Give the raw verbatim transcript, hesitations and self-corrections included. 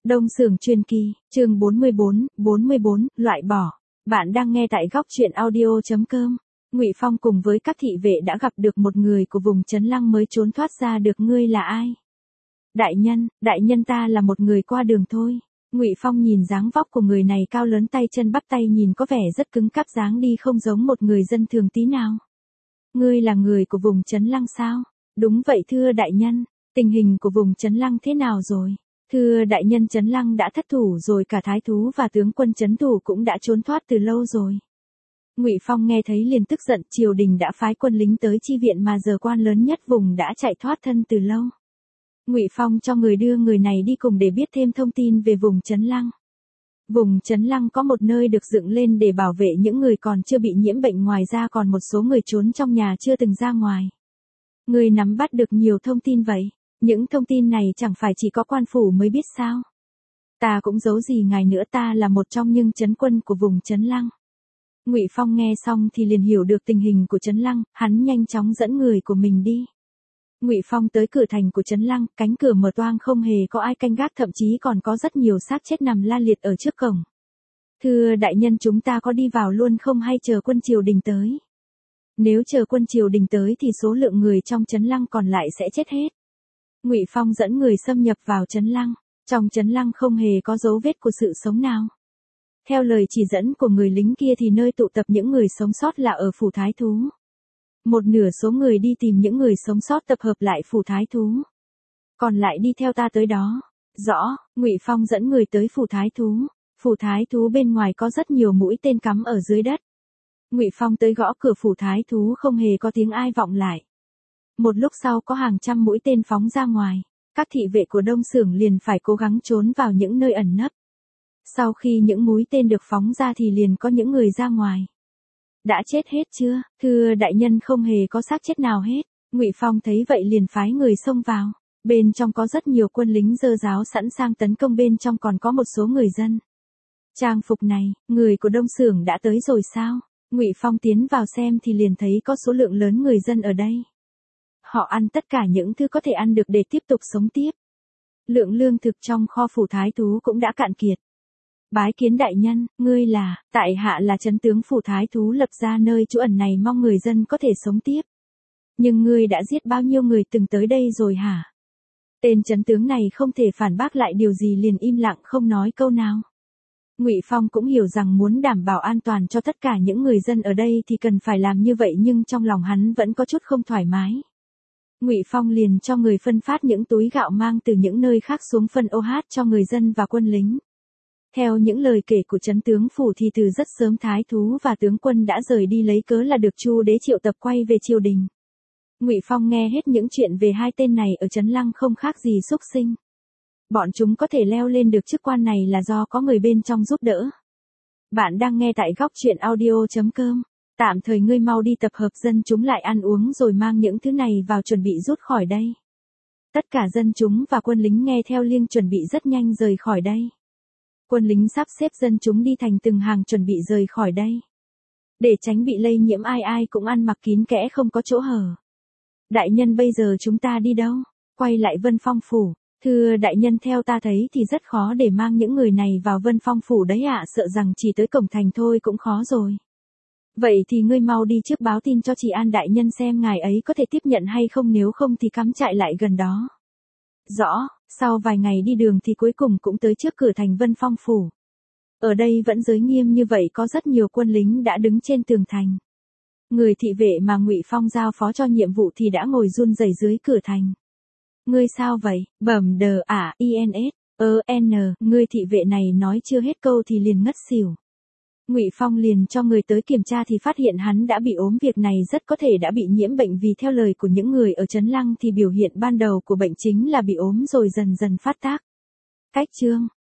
Đông Xưởng Truyền Kỳ, chương bốn mươi bốn, bốn mươi bốn, loại bỏ. Bạn đang nghe tại góc truyện audio chấm com. Ngụy Phong cùng với các thị vệ đã gặp được một người của vùng Trấn Lăng mới trốn thoát ra được. Ngươi là ai? Đại nhân, đại nhân ta là một người qua đường thôi. Ngụy Phong nhìn dáng vóc của người này cao lớn, tay chân bắp tay nhìn có vẻ rất cứng cáp, dáng đi không giống một người dân thường tí nào. Ngươi là người của vùng Trấn Lăng sao? Đúng vậy thưa đại nhân. Tình hình của vùng Trấn Lăng thế nào rồi? Thưa đại nhân, Trấn Lăng đã thất thủ rồi, cả thái thú và tướng quân trấn thủ cũng đã trốn thoát từ lâu rồi. Ngụy Phong nghe thấy liền tức giận, triều đình đã phái quân lính tới chi viện mà giờ quan lớn nhất vùng đã chạy thoát thân từ lâu. Ngụy Phong cho người đưa người này đi cùng để biết thêm thông tin về vùng Trấn Lăng. Vùng Trấn Lăng có một nơi được dựng lên để bảo vệ những người còn chưa bị nhiễm bệnh, ngoài ra còn một số người trốn trong nhà chưa từng ra ngoài. Người nắm bắt được nhiều thông tin vậy. Những thông tin này chẳng phải chỉ có quan phủ mới biết sao? Ta cũng giấu gì ngài nữa, ta là một trong những trấn quân của vùng Trấn Lăng. Ngụy Phong nghe xong thì liền hiểu được tình hình của Trấn Lăng, hắn nhanh chóng dẫn người của mình đi. Ngụy Phong tới cửa thành của Trấn Lăng, cánh cửa mở toang không hề có ai canh gác, thậm chí còn có rất nhiều xác chết nằm la liệt ở trước cổng. Thưa đại nhân, chúng ta có đi vào luôn không hay chờ quân triều đình tới? Nếu chờ quân triều đình tới thì số lượng người trong Trấn Lăng còn lại sẽ chết hết. Ngụy Phong dẫn người xâm nhập vào Trấn Lăng. Trong Trấn Lăng không hề có dấu vết của sự sống nào. Theo lời chỉ dẫn của người lính kia thì nơi tụ tập những người sống sót là ở phủ thái thú. Một nửa số người đi tìm những người sống sót tập hợp lại phủ thái thú. Còn lại đi theo ta tới đó. Rõ. Ngụy Phong dẫn người tới phủ thái thú. Phủ thái thú bên ngoài có rất nhiều mũi tên cắm ở dưới đất. Ngụy Phong tới gõ cửa phủ thái thú, không hề có tiếng ai vọng lại. Một lúc sau có hàng trăm mũi tên phóng ra ngoài, các thị vệ của Đông Xưởng liền phải cố gắng trốn vào những nơi ẩn nấp. Sau khi những mũi tên được phóng ra thì liền có những người ra ngoài. Đã chết hết chưa? Thưa đại nhân, không hề có xác chết nào hết. Ngụy Phong thấy vậy liền phái người xông vào. Bên trong có rất nhiều quân lính giơ giáo sẵn sàng tấn công, bên trong còn có một số người dân. Trang phục này, người của Đông Xưởng đã tới rồi sao? Ngụy Phong tiến vào xem thì liền thấy có số lượng lớn người dân ở đây. Họ ăn tất cả những thứ có thể ăn được để tiếp tục sống tiếp. Lượng lương thực trong kho phủ thái thú cũng đã cạn kiệt. Bái kiến đại nhân, ngươi là, tại hạ là trấn tướng phủ thái thú lập ra nơi trú ẩn này, mong người dân có thể sống tiếp. Nhưng ngươi đã giết bao nhiêu người từng tới đây rồi hả? Tên trấn tướng này không thể phản bác lại điều gì, liền im lặng không nói câu nào. Ngụy Phong cũng hiểu rằng muốn đảm bảo an toàn cho tất cả những người dân ở đây thì cần phải làm như vậy, nhưng trong lòng hắn vẫn có chút không thoải mái. Ngụy Phong liền cho người phân phát những túi gạo mang từ những nơi khác xuống phân ô hát cho người dân và quân lính. Theo những lời kể của trấn tướng phủ thì từ rất sớm thái thú và tướng quân đã rời đi, lấy cớ là được Chu đế triệu tập quay về triều đình. Ngụy Phong nghe hết những chuyện về hai tên này ở Trấn Lăng không khác gì súc sinh. Bọn chúng có thể leo lên được chức quan này là do có người bên trong giúp đỡ. Bạn đang nghe tại góc truyện audio chấm com. Tạm thời ngươi mau đi tập hợp dân chúng lại ăn uống rồi mang những thứ này vào, chuẩn bị rút khỏi đây. Tất cả dân chúng và quân lính nghe theo liêng chuẩn bị rất nhanh rời khỏi đây. Quân lính sắp xếp dân chúng đi thành từng hàng chuẩn bị rời khỏi đây. Để tránh bị lây nhiễm, ai ai cũng ăn mặc kín kẽ không có chỗ hở. Đại nhân, bây giờ chúng ta đi đâu? Quay lại Vân Phong phủ. Thưa đại nhân, theo ta thấy thì rất khó để mang những người này vào Vân Phong phủ đấy ạ, sợ rằng chỉ tới cổng thành thôi cũng khó rồi. Vậy thì ngươi mau đi trước báo tin cho chị An đại nhân xem ngài ấy có thể tiếp nhận hay không, nếu không thì cắm trại lại gần đó. Rõ. Sau vài ngày đi đường thì cuối cùng cũng tới trước cửa thành Vân Phong phủ. Ở đây vẫn giới nghiêm như vậy, có rất nhiều quân lính đã đứng trên tường thành. Người thị vệ mà Ngụy Phong giao phó cho nhiệm vụ thì đã ngồi run rẩy dưới cửa thành. Ngươi sao vậy? Bẩm đờ ả ins, ơ n, người thị vệ này nói chưa hết câu thì liền ngất xỉu. Ngụy Phong liền cho người tới kiểm tra thì phát hiện hắn đã bị ốm, việc này rất có thể đã bị nhiễm bệnh, vì theo lời của những người ở Trấn Lăng thì biểu hiện ban đầu của bệnh chính là bị ốm rồi dần dần phát tác. Cách chương